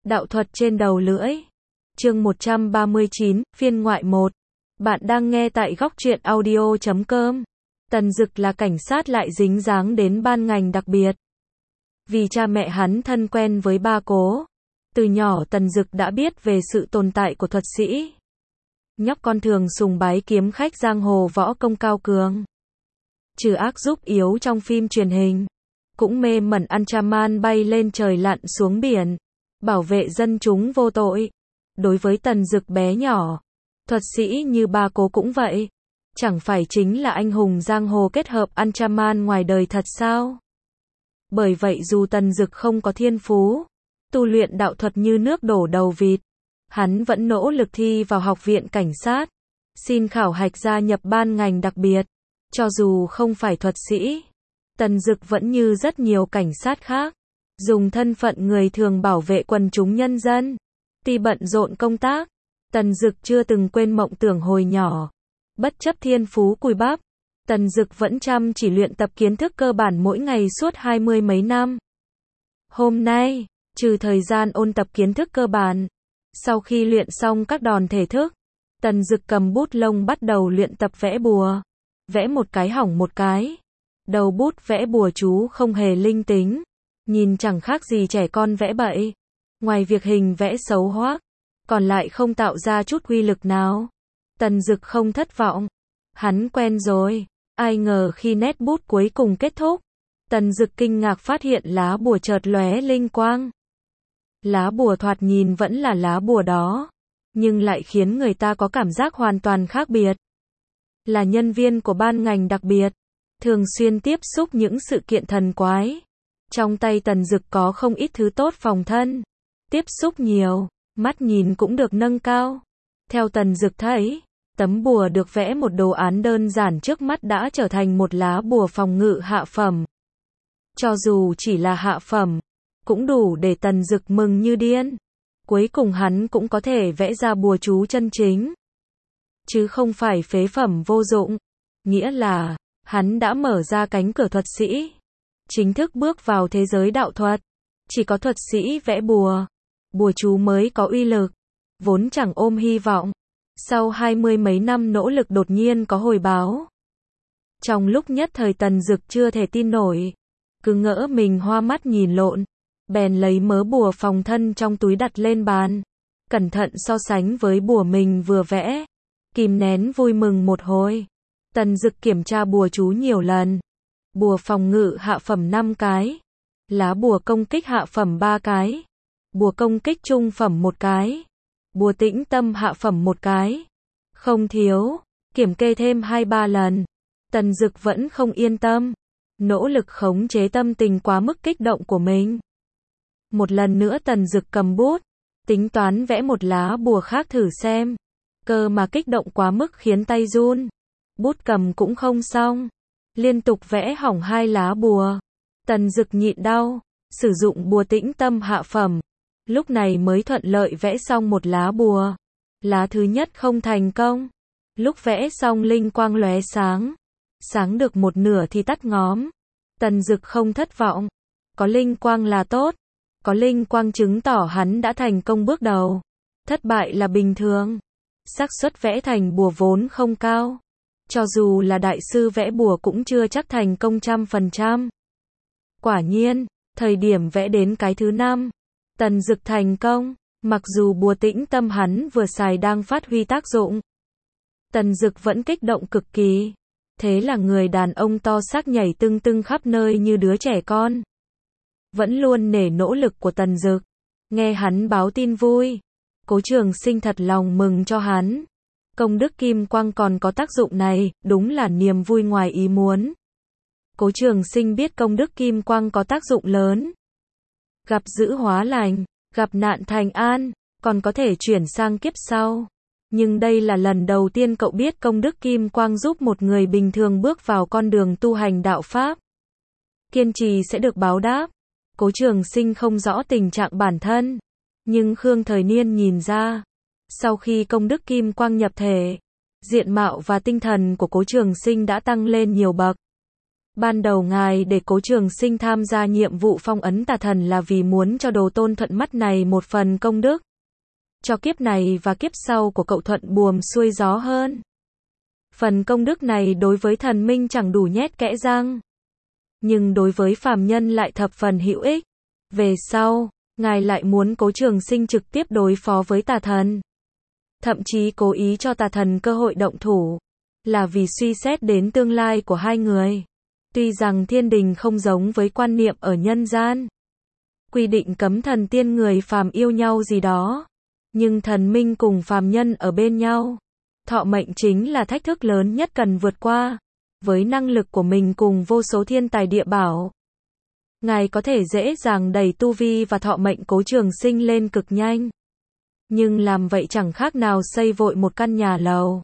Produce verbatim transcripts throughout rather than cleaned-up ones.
Đạo thuật trên đầu lưỡi. Chương một trăm ba mươi chín, phiên ngoại một. Bạn đang nghe tại góc truyện audio chấm com. Tần Dực là cảnh sát lại dính dáng đến ban ngành đặc biệt. Vì cha mẹ hắn thân quen với ba cố, từ nhỏ Tần Dực đã biết về sự tồn tại của thuật sĩ. Nhóc con thường sùng bái kiếm khách giang hồ võ công cao cường, trừ ác giúp yếu trong phim truyền hình, cũng mê mẩn Anchaman bay lên trời lặn xuống biển, bảo vệ dân chúng vô tội. Đối với Tần Dực bé nhỏ, thuật sĩ như ba cố cũng vậy. Chẳng phải chính là anh hùng giang hồ kết hợp Anchaman ngoài đời thật sao? Bởi vậy dù Tần Dực không có thiên phú tu luyện đạo thuật như nước đổ đầu vịt, hắn vẫn nỗ lực thi vào học viện cảnh sát, xin khảo hạch gia nhập ban ngành đặc biệt. Cho dù không phải thuật sĩ, Tần Dực vẫn như rất nhiều cảnh sát khác, dùng thân phận người thường bảo vệ quần chúng nhân dân. Tuy bận rộn công tác, Tần Dực chưa từng quên mộng tưởng hồi nhỏ. Bất chấp thiên phú cùi bắp, Tần Dực vẫn chăm chỉ luyện tập kiến thức cơ bản mỗi ngày suốt hai mươi mấy năm. Hôm nay, trừ thời gian ôn tập kiến thức cơ bản, sau khi luyện xong các đòn thể thức, Tần Dực cầm bút lông bắt đầu luyện tập vẽ bùa. Vẽ một cái hỏng một cái. Đầu bút vẽ bùa chú không hề linh tính, nhìn chẳng khác gì trẻ con vẽ bậy. Ngoài việc hình vẽ xấu hoác, còn lại không tạo ra chút uy lực nào. Tần Dực không thất vọng. Hắn quen rồi. Ai ngờ khi nét bút cuối cùng kết thúc, Tần Dực kinh ngạc phát hiện lá bùa chợt lóe linh quang. Lá bùa thoạt nhìn vẫn là lá bùa đó, nhưng lại khiến người ta có cảm giác hoàn toàn khác biệt. Là nhân viên của ban ngành đặc biệt, thường xuyên tiếp xúc những sự kiện thần quái. Trong tay Tần Dực có không ít thứ tốt phòng thân. Tiếp xúc nhiều, mắt nhìn cũng được nâng cao. Theo Tần Dực thấy, tấm bùa được vẽ một đồ án đơn giản trước mắt đã trở thành một lá bùa phòng ngự hạ phẩm. Cho dù chỉ là hạ phẩm, cũng đủ để Tần Dực mừng như điên. Cuối cùng hắn cũng có thể vẽ ra bùa chú chân chính, chứ không phải phế phẩm vô dụng. Nghĩa là, hắn đã mở ra cánh cửa thuật sĩ, chính thức bước vào thế giới đạo thuật. Chỉ có thuật sĩ vẽ bùa, bùa chú mới có uy lực. Vốn chẳng ôm hy vọng, sau hai mươi mấy năm nỗ lực đột nhiên có hồi báo. Trong lúc nhất thời Tần Dực chưa thể tin nổi, cứ ngỡ mình hoa mắt nhìn lộn, bèn lấy mớ bùa phòng thân trong túi đặt lên bàn, cẩn thận so sánh với bùa mình vừa vẽ, kìm nén vui mừng một hồi. Tần Dực kiểm tra bùa chú nhiều lần. Bùa phòng ngự hạ phẩm năm cái, lá bùa công kích hạ phẩm ba cái, bùa công kích trung phẩm một cái, bùa tĩnh tâm hạ phẩm một cái. Không thiếu, kiểm kê thêm hai ba lần, Tần Dực vẫn không yên tâm, nỗ lực khống chế tâm tình quá mức kích động của mình. Một lần nữa Tần Dực cầm bút, tính toán vẽ một lá bùa khác thử xem. Cơ mà kích động quá mức khiến tay run, bút cầm cũng không xong, liên tục vẽ hỏng hai lá bùa. Tần Dực nhịn đau, sử dụng bùa tĩnh tâm hạ phẩm, lúc này mới thuận lợi vẽ xong một lá bùa. Lá thứ nhất không thành công, lúc vẽ xong linh quang lóe sáng, sáng được một nửa thì tắt ngóm. Tần Dực không thất vọng, có linh quang là tốt, có linh quang chứng tỏ hắn đã thành công bước đầu, thất bại là bình thường. Xác suất vẽ thành bùa vốn không cao, cho dù là đại sư vẽ bùa cũng chưa chắc thành công trăm phần trăm. Quả nhiên, thời điểm vẽ đến cái thứ năm, Tần Dực thành công, mặc dù bùa tĩnh tâm hắn vừa xài đang phát huy tác dụng. Tần Dực vẫn kích động cực kỳ, thế là người đàn ông to xác nhảy tưng tưng khắp nơi như đứa trẻ con. Vẫn luôn nể nỗ lực của Tần Dực, nghe hắn báo tin vui, Cố Trường Sinh thật lòng mừng cho hắn. Công đức kim quang còn có tác dụng này, đúng là niềm vui ngoài ý muốn. Cố Trường Sinh biết công đức kim quang có tác dụng lớn. Gặp dữ hóa lành, gặp nạn thành an, còn có thể chuyển sang kiếp sau. Nhưng đây là lần đầu tiên cậu biết công đức kim quang giúp một người bình thường bước vào con đường tu hành đạo pháp. Kiên trì sẽ được báo đáp. Cố Trường Sinh không rõ tình trạng bản thân, nhưng Khương Thời Niên nhìn ra. Sau khi công đức kim quang nhập thể, diện mạo và tinh thần của Cố Trường Sinh đã tăng lên nhiều bậc. Ban đầu ngài để Cố Trường Sinh tham gia nhiệm vụ phong ấn tà thần là vì muốn cho đồ tôn thuận mắt này một phần công đức. Cho kiếp này và kiếp sau của cậu thuận buồm xuôi gió hơn. Phần công đức này đối với thần minh chẳng đủ nhét kẽ răng. Nhưng đối với phàm nhân lại thập phần hữu ích. Về sau, ngài lại muốn Cố Trường Sinh trực tiếp đối phó với tà thần. Thậm chí cố ý cho tà thần cơ hội động thủ. Là vì suy xét đến tương lai của hai người. Tuy rằng thiên đình không giống với quan niệm ở nhân gian. Quy định cấm thần tiên người phàm yêu nhau gì đó. Nhưng thần minh cùng phàm nhân ở bên nhau. Thọ mệnh chính là thách thức lớn nhất cần vượt qua. Với năng lực của mình cùng vô số thiên tài địa bảo. Ngài có thể dễ dàng đẩy tu vi và thọ mệnh Cố Trường Sinh lên cực nhanh. Nhưng làm vậy chẳng khác nào xây vội một căn nhà lầu.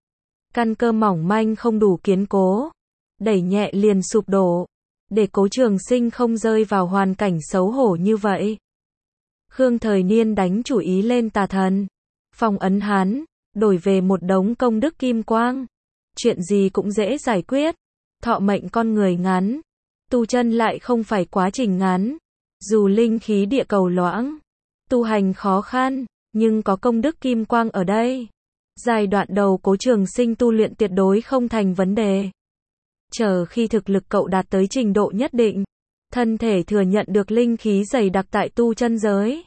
Căn cơ mỏng manh không đủ kiên cố. Đẩy nhẹ liền sụp đổ. Để Cố Trường Sinh không rơi vào hoàn cảnh xấu hổ như vậy. Khương Thời Niên đánh chủ ý lên tà thần. Phong ấn hắn, đổi về một đống công đức kim quang. Chuyện gì cũng dễ giải quyết. Thọ mệnh con người ngắn. Tu chân lại không phải quá trình ngắn. Dù linh khí địa cầu loãng. Tu hành khó khăn, nhưng có công đức kim quang ở đây. Giai đoạn đầu Cố Trường Sinh tu luyện tuyệt đối không thành vấn đề. Chờ khi thực lực cậu đạt tới trình độ nhất định. Thân thể thừa nhận được linh khí dày đặc tại tu chân giới.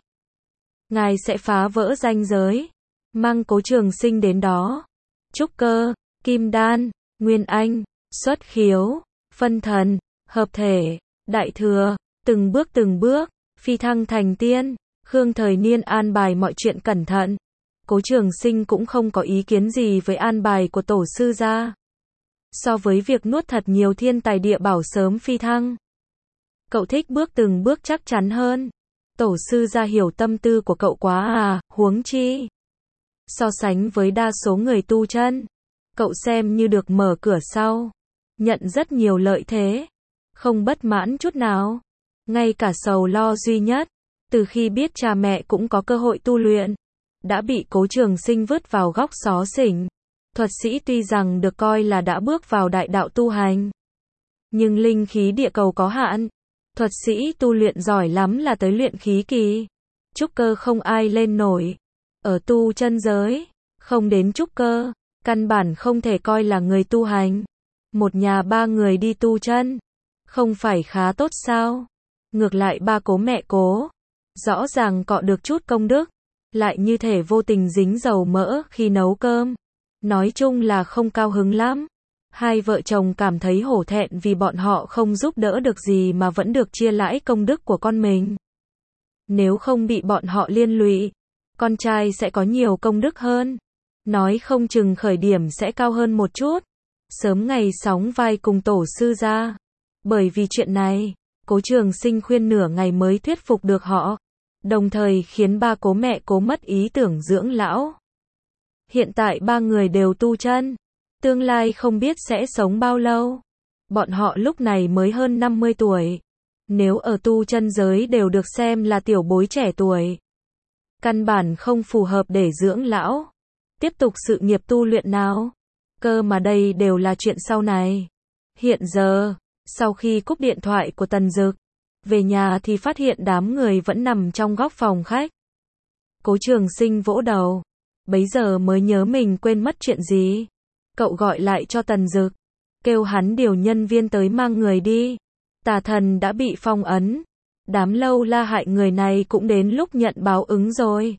Ngài sẽ phá vỡ ranh giới. Mang Cố Trường Sinh đến đó. Trúc cơ, kim đan, nguyên anh, xuất khiếu, phân thần, hợp thể, đại thừa, từng bước từng bước, phi thăng thành tiên. Khương Thời Niên an bài mọi chuyện cẩn thận. Cố Trường Sinh cũng không có ý kiến gì với an bài của tổ sư gia. So với việc nuốt thật nhiều thiên tài địa bảo sớm phi thăng. Cậu thích bước từng bước chắc chắn hơn. Tổ sư gia hiểu tâm tư của cậu quá à, huống chi. So sánh với đa số người tu chân. Cậu xem như được mở cửa sau. Nhận rất nhiều lợi thế. Không bất mãn chút nào. Ngay cả sầu lo duy nhất. Từ khi biết cha mẹ cũng có cơ hội tu luyện. Đã bị Cố Trường Sinh vứt vào góc xó xỉnh. Thuật sĩ tuy rằng được coi là đã bước vào đại đạo tu hành. Nhưng linh khí địa cầu có hạn. Thuật sĩ tu luyện giỏi lắm là tới luyện khí kỳ. Trúc cơ không ai lên nổi. Ở tu chân giới, không đến trúc cơ, căn bản không thể coi là người tu hành. Một nhà ba người đi tu chân, không phải khá tốt sao? Ngược lại ba cố mẹ cố, rõ ràng cọ được chút công đức, lại như thể vô tình dính dầu mỡ khi nấu cơm. Nói chung là không cao hứng lắm. Hai vợ chồng cảm thấy hổ thẹn vì bọn họ không giúp đỡ được gì mà vẫn được chia lãi công đức của con mình. Nếu không bị bọn họ liên lụy, con trai sẽ có nhiều công đức hơn. Nói không chừng khởi điểm sẽ cao hơn một chút. Sớm ngày sóng vai cùng tổ sư gia. Bởi vì chuyện này, Cố Trường Sinh khuyên nửa ngày mới thuyết phục được họ. Đồng thời khiến ba cố mẹ cố mất ý tưởng dưỡng lão. Hiện tại ba người đều tu chân. Tương lai không biết sẽ sống bao lâu. Bọn họ lúc này mới hơn năm mươi tuổi. Nếu ở tu chân giới đều được xem là tiểu bối trẻ tuổi. Căn bản không phù hợp để dưỡng lão. Tiếp tục sự nghiệp tu luyện nào. Cơ mà đây đều là chuyện sau này. Hiện giờ, sau khi cúp điện thoại của Tần Dực, về nhà thì phát hiện đám người vẫn nằm trong góc phòng khách. Cố Trường Sinh vỗ đầu. Bấy giờ mới nhớ mình quên mất chuyện gì. Cậu gọi lại cho Tần Dực. Kêu hắn điều nhân viên tới mang người đi. Tà thần đã bị phong ấn. Đám lâu la hại người này cũng đến lúc nhận báo ứng rồi.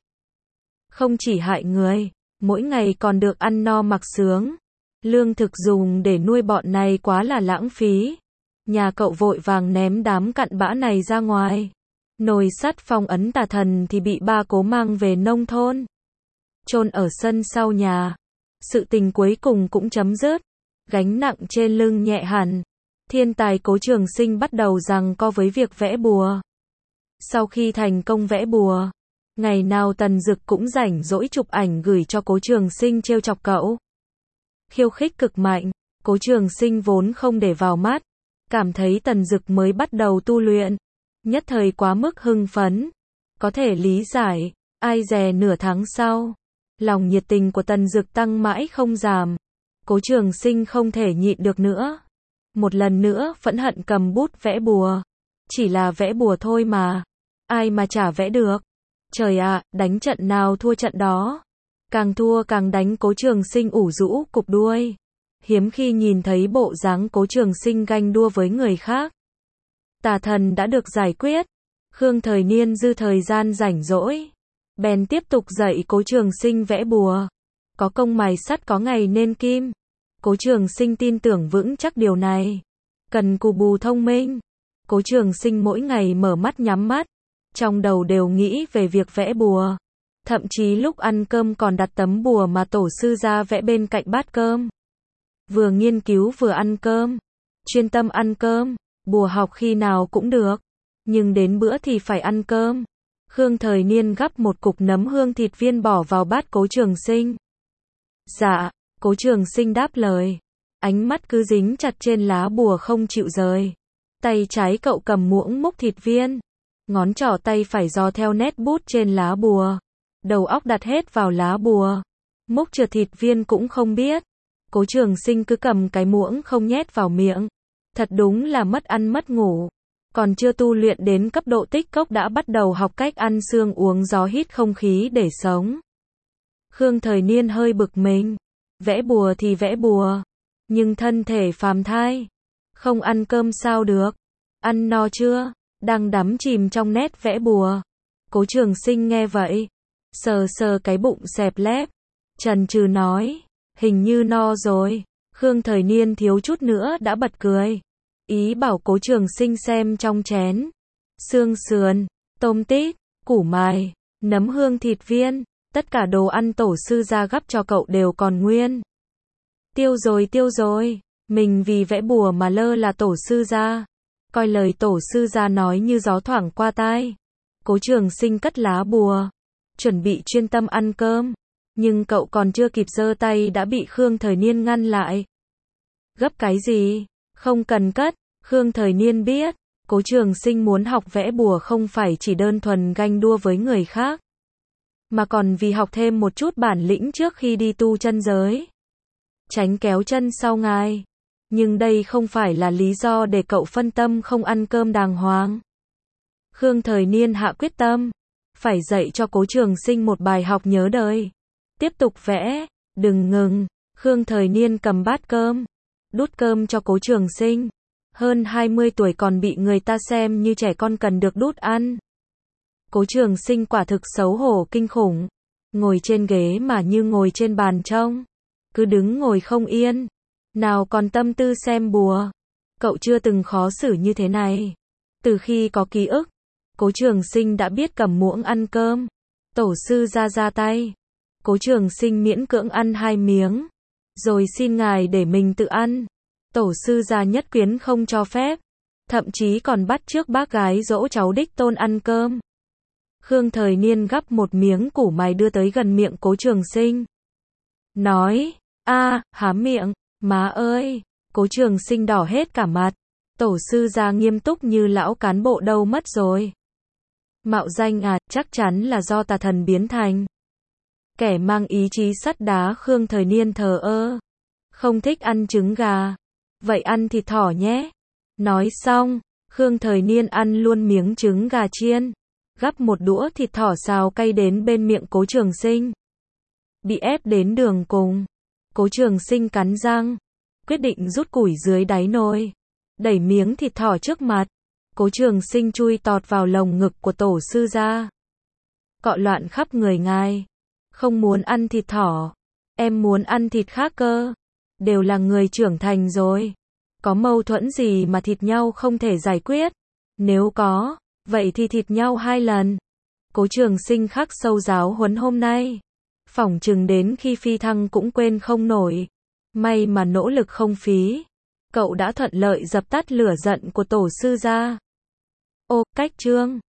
Không chỉ hại người, mỗi ngày còn được ăn no mặc sướng. Lương thực dùng để nuôi bọn này quá là lãng phí. Nhà cậu vội vàng ném đám cặn bã này ra ngoài. Nồi sắt phong ấn tà thần thì bị ba cố mang về nông thôn. Chôn ở sân sau nhà. Sự tình cuối cùng cũng chấm dứt. Gánh nặng trên lưng nhẹ hẳn. Thiên tài Cố Trường Sinh bắt đầu giằng co với việc vẽ bùa. Sau khi thành công vẽ bùa, ngày nào Tần Dực cũng rảnh rỗi chụp ảnh gửi cho Cố Trường Sinh trêu chọc cậu. Khiêu khích cực mạnh, Cố Trường Sinh vốn không để vào mắt, cảm thấy Tần Dực mới bắt đầu tu luyện, nhất thời quá mức hưng phấn. Có thể lý giải, ai dè nửa tháng sau, lòng nhiệt tình của Tần Dực tăng mãi không giảm. Cố Trường Sinh không thể nhịn được nữa. Một lần nữa phẫn hận cầm bút vẽ bùa. Chỉ là vẽ bùa thôi mà. Ai mà chả vẽ được. Trời ạ, đánh trận nào thua trận đó. Càng thua càng đánh. Cố Trường Sinh ủ rũ cục đuôi. Hiếm khi nhìn thấy bộ dáng Cố Trường Sinh ganh đua với người khác. Tà thần đã được giải quyết. Khương Thời Niên dư thời gian rảnh rỗi. Bèn tiếp tục dạy Cố Trường Sinh vẽ bùa. Có công mài sắt có ngày nên kim. Cố Trường Sinh tin tưởng vững chắc điều này. Cần cù bù thông minh. Cố Trường Sinh mỗi ngày mở mắt nhắm mắt. Trong đầu đều nghĩ về việc vẽ bùa. Thậm chí lúc ăn cơm còn đặt tấm bùa mà tổ sư ra vẽ bên cạnh bát cơm. Vừa nghiên cứu vừa ăn cơm. Chuyên tâm ăn cơm. Bùa học khi nào cũng được. Nhưng đến bữa thì phải ăn cơm. Khương Thời Niên gắp một cục nấm hương thịt viên bỏ vào bát Cố Trường Sinh. Dạ, Cố Trường Sinh đáp lời. Ánh mắt cứ dính chặt trên lá bùa không chịu rời. Tay trái cậu cầm muỗng múc thịt viên. Ngón trỏ tay phải dò theo nét bút trên lá bùa. Đầu óc đặt hết vào lá bùa. Múc trượt thịt viên cũng không biết. Cố Trường Sinh cứ cầm cái muỗng không nhét vào miệng. Thật đúng là mất ăn mất ngủ. Còn chưa tu luyện đến cấp độ tích cốc đã bắt đầu học cách ăn xương uống gió hít không khí để sống. Khương Thời Niên hơi bực mình. Vẽ bùa thì vẽ bùa. Nhưng thân thể phàm thai. Không ăn cơm sao được. Ăn no chưa? Đang đắm chìm trong nét vẽ bùa. Cố Trường Sinh nghe vậy. Sờ sờ cái bụng xẹp lép. Chần chừ nói. Hình như no rồi. Khương Thời Niên thiếu chút nữa đã bật cười. Ý bảo Cố Trường Sinh xem trong chén. Xương sườn, tôm tít, củ mài, nấm hương thịt viên. Tất cả đồ ăn tổ sư ra gắp cho cậu đều còn nguyên. Tiêu rồi tiêu rồi. Mình vì vẽ bùa mà lơ là tổ sư ra. Coi lời tổ sư ra nói như gió thoảng qua tai. Cố Trường Sinh cất lá bùa. Chuẩn bị chuyên tâm ăn cơm. Nhưng cậu còn chưa kịp giơ tay đã bị Khương Thời Niên ngăn lại. Gấp cái gì? Không cần cất. Khương Thời Niên biết. Cố Trường Sinh muốn học vẽ bùa không phải chỉ đơn thuần ganh đua với người khác. Mà còn vì học thêm một chút bản lĩnh trước khi đi tu chân giới. Tránh kéo chân sau ngài. Nhưng đây không phải là lý do để cậu phân tâm không ăn cơm đàng hoàng. Khương Thời Niên hạ quyết tâm. Phải dạy cho Cố Trường Sinh một bài học nhớ đời. Tiếp tục vẽ. Đừng ngừng. Khương Thời Niên cầm bát cơm. Đút cơm cho Cố Trường Sinh. Hơn hai mươi tuổi còn bị người ta xem như trẻ con cần được đút ăn. Cố Trường Sinh quả thực xấu hổ kinh khủng. Ngồi trên ghế mà như ngồi trên bàn trông. Cứ đứng ngồi không yên. Nào còn tâm tư xem bùa. Cậu chưa từng khó xử như thế này. Từ khi có ký ức, Cố Trường Sinh đã biết cầm muỗng ăn cơm. Tổ sư ra ra tay. Cố Trường Sinh miễn cưỡng ăn hai miếng. Rồi xin ngài để mình tự ăn. Tổ sư gia nhất quyết không cho phép. Thậm chí còn bắt chước bác gái dỗ cháu đích tôn ăn cơm. Khương Thời Niên gắp một miếng củ mài đưa tới gần miệng Cố Trường Sinh. Nói, a, há miệng, má ơi. Cố Trường Sinh đỏ hết cả mặt. Tổ sư gia nghiêm túc như lão cán bộ đâu mất rồi. Mạo danh à, chắc chắn là do tà thần biến thành. Kẻ mang ý chí sắt đá. Khương Thời Niên thờ ơ. Không thích ăn trứng gà. Vậy ăn thịt thỏ nhé. Nói xong, Khương Thời Niên ăn luôn miếng trứng gà chiên. Gắp một đũa thịt thỏ xào cay đến bên miệng Cố Trường Sinh. Bị ép đến đường cùng. Cố Trường Sinh cắn răng. Quyết định rút củi dưới đáy nồi. Đẩy miếng thịt thỏ trước mặt. Cố Trường Sinh chui tọt vào lồng ngực của tổ sư ra. Cọ loạn khắp người ngài. Không muốn ăn thịt thỏ. Em muốn ăn thịt khác cơ. Đều là người trưởng thành rồi. Có mâu thuẫn gì mà thịt nhau không thể giải quyết? Nếu có, vậy thì thịt nhau hai lần. Cố Trường Sinh khắc sâu giáo huấn hôm nay. Phỏng chừng đến khi phi thăng cũng quên không nổi. May mà nỗ lực không phí. Cậu đã thuận lợi dập tắt lửa giận của tổ sư gia. Ô, cách chương.